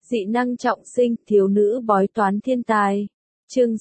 Dị năng trọng sinh, thiếu nữ bói toán thiên tài. Chương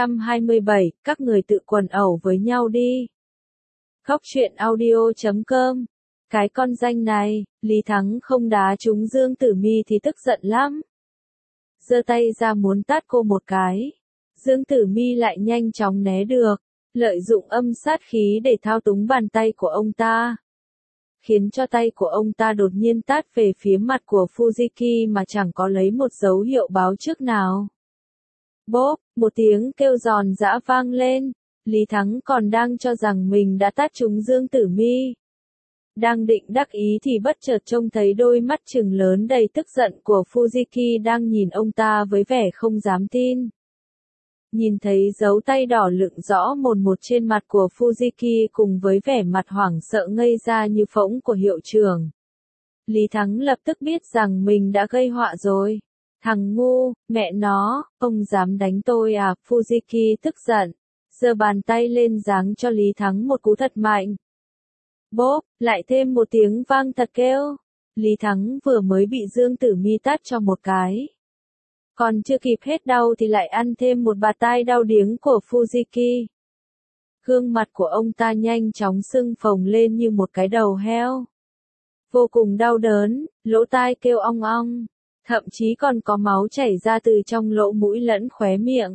627, các người tự quần ẩu với nhau đi. Khóc chuyện audio.com. Cái con danh này, Lý Thắng không đá trúng Dương Tử Mi thì tức giận lắm. Giơ tay ra muốn tát cô một cái. Dương Tử Mi lại nhanh chóng né được, lợi dụng âm sát khí để thao túng bàn tay của ông ta, khiến cho tay của ông ta đột nhiên tát về phía mặt của Fujiki mà chẳng có lấy một dấu hiệu báo trước nào. Bốp, một tiếng kêu giòn giã vang lên, Lý Thắng còn đang cho rằng mình đã tát trúng Dương Tử Mi. Đang định đắc ý thì bất chợt trông thấy đôi mắt trừng lớn đầy tức giận của Fujiki đang nhìn ông ta với vẻ không dám tin. Nhìn thấy dấu tay đỏ lựng rõ mồn một trên mặt của Fujiki cùng với vẻ mặt hoảng sợ ngây ra như phỗng của hiệu trưởng, Lý Thắng lập tức biết rằng mình đã gây họa rồi. Thằng ngu, mẹ nó, ông dám đánh tôi à? Fujiki tức giận, giơ bàn tay lên giáng cho Lý Thắng một cú thật mạnh. Bốp, lại thêm một tiếng vang thật kêu. Lý Thắng vừa mới bị Dương Tử Mi tát cho một cái, còn chưa kịp hết đau thì lại ăn thêm một bạt tai đau điếng của Fujiki. Gương mặt của ông ta nhanh chóng sưng phồng lên như một cái đầu heo. Vô cùng đau đớn, lỗ tai kêu ong ong, thậm chí còn có máu chảy ra từ trong lỗ mũi lẫn khóe miệng.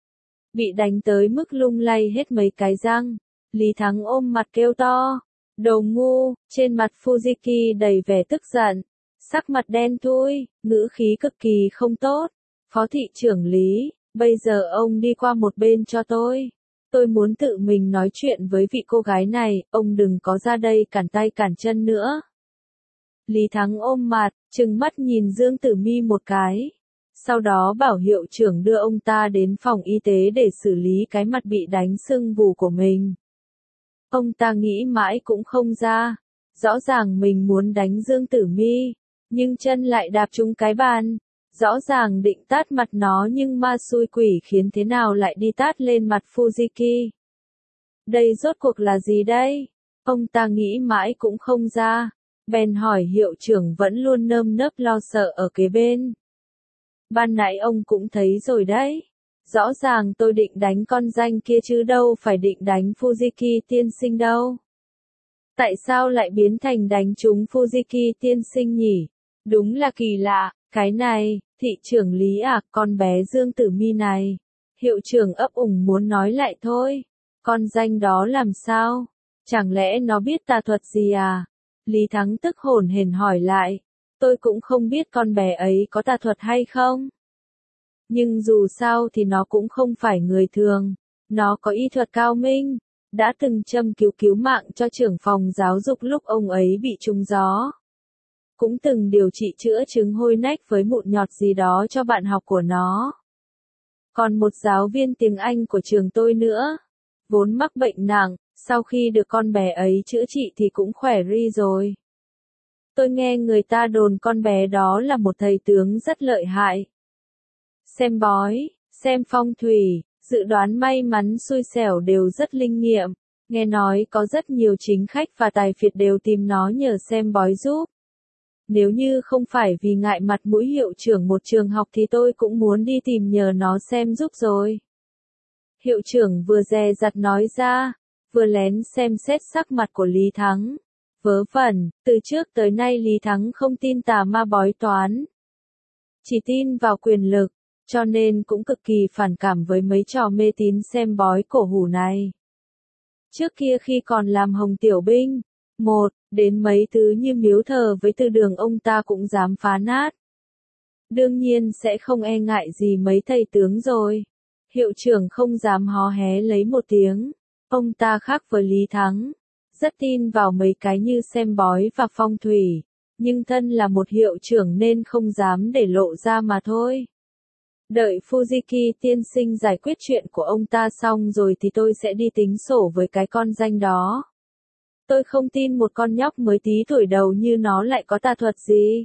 Bị đánh tới mức lung lay hết mấy cái răng, Lý Thắng ôm mặt kêu to, đồ ngu, trên mặt Fujiki đầy vẻ tức giận, sắc mặt đen thui, ngữ khí cực kỳ không tốt. Phó thị trưởng Lý, bây giờ ông đi qua một bên cho tôi. Tôi muốn tự mình nói chuyện với vị cô gái này, ông đừng có ra đây cản tay cản chân nữa. Lý Thắng ôm mặt, trừng mắt nhìn Dương Tử Mi một cái. Sau đó bảo hiệu trưởng đưa ông ta đến phòng y tế để xử lý cái mặt bị đánh sưng vù của mình. Ông ta nghĩ mãi cũng không ra. Rõ ràng mình muốn đánh Dương Tử Mi, nhưng chân lại đạp trúng cái bàn. Rõ ràng định tát mặt nó nhưng ma xui quỷ khiến thế nào lại đi tát lên mặt Fujiki. Đây rốt cuộc là gì đây? Ông ta nghĩ mãi cũng không ra. Bèn hỏi hiệu trưởng vẫn luôn nơm nớp lo sợ ở kế bên. Ban nãy ông cũng thấy rồi đấy. Rõ ràng tôi định đánh con danh kia chứ đâu phải định đánh Fujiki tiên sinh đâu. Tại sao lại biến thành đánh trúng Fujiki tiên sinh nhỉ? Đúng là kỳ lạ. Cái này, thị trưởng Lý à, con bé Dương Tử Mi này. Hiệu trưởng ấp ủng muốn nói lại thôi. Con danh đó làm sao? Chẳng lẽ nó biết tà thuật gì à? Lý Thắng tức hổn hển hỏi lại. Tôi cũng không biết con bé ấy có tà thuật hay không. Nhưng dù sao thì nó cũng không phải người thường. Nó có y thuật cao minh. Đã từng châm cứu mạng cho trưởng phòng giáo dục lúc ông ấy bị trúng gió. Cũng từng điều trị chữa chứng hôi nách với mụn nhọt gì đó cho bạn học của nó. Còn một giáo viên tiếng Anh của trường tôi nữa, vốn mắc bệnh nặng, sau khi được con bé ấy chữa trị thì cũng khỏe ri rồi. Tôi nghe người ta đồn con bé đó là một thầy tướng rất lợi hại. Xem bói, xem phong thủy, dự đoán may mắn xui xẻo đều rất linh nghiệm. Nghe nói có rất nhiều chính khách và tài phiệt đều tìm nó nhờ xem bói giúp. Nếu như không phải vì ngại mặt mũi hiệu trưởng một trường học thì tôi cũng muốn đi tìm nhờ nó xem giúp rồi. Hiệu trưởng vừa dè dặt nói ra, vừa lén xem xét sắc mặt của Lý Thắng. Vớ vẩn, từ trước tới nay Lý Thắng không tin tà ma bói toán. Chỉ tin vào quyền lực, cho nên cũng cực kỳ phản cảm với mấy trò mê tín xem bói cổ hủ này. Trước kia khi còn làm Hồng Tiểu Binh, đến mấy thứ như miếu thờ với từ đường ông ta cũng dám phá nát. Đương nhiên sẽ không e ngại gì mấy thầy tướng rồi. Hiệu trưởng không dám hó hé lấy một tiếng. Ông ta khác với Lý Thắng. Rất tin vào mấy cái như xem bói và phong thủy. Nhưng thân là một hiệu trưởng nên không dám để lộ ra mà thôi. Đợi Fujiki tiên sinh giải quyết chuyện của ông ta xong rồi thì tôi sẽ đi tính sổ với cái con danh đó. Tôi không tin một con nhóc mới tí tuổi đầu như nó lại có tà thuật gì.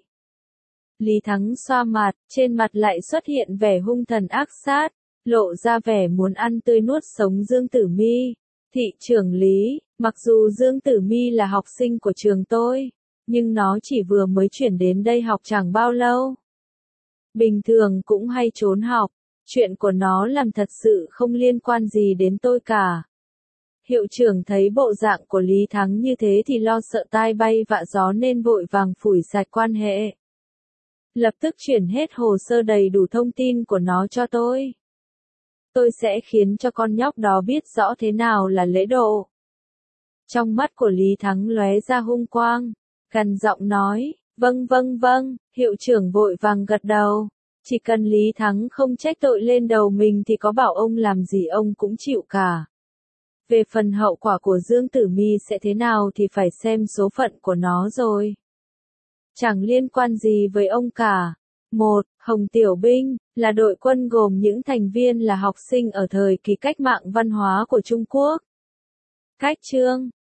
Lý Thắng xoa mặt, trên mặt lại xuất hiện vẻ hung thần ác sát, lộ ra vẻ muốn ăn tươi nuốt sống Dương Tử Mi. Thị trưởng Lý, mặc dù Dương Tử Mi là học sinh của trường tôi, nhưng nó chỉ vừa mới chuyển đến đây học chẳng bao lâu. bình thường cũng hay trốn học. Chuyện của nó làm thật sự không liên quan gì đến tôi cả. Hiệu trưởng thấy bộ dạng của Lý Thắng như thế thì lo sợ tai bay vạ gió nên vội vàng phủi sạch quan hệ. Lập tức chuyển hết hồ sơ đầy đủ thông tin của nó cho tôi. Tôi sẽ khiến cho con nhóc đó biết rõ thế nào là lễ độ. Trong mắt của Lý Thắng lóe ra hung quang, gằn giọng nói, vâng vâng vâng, hiệu trưởng vội vàng gật đầu. Chỉ cần Lý Thắng không trách tội lên đầu mình thì có bảo ông làm gì ông cũng chịu cả. Về phần hậu quả của Dương Tử Mi sẽ thế nào thì phải xem số phận của nó rồi. Chẳng liên quan gì với ông cả. 1. Hồng Tiểu Binh, là đội quân gồm những thành viên là học sinh ở thời kỳ cách mạng văn hóa của Trung Quốc. Cách chương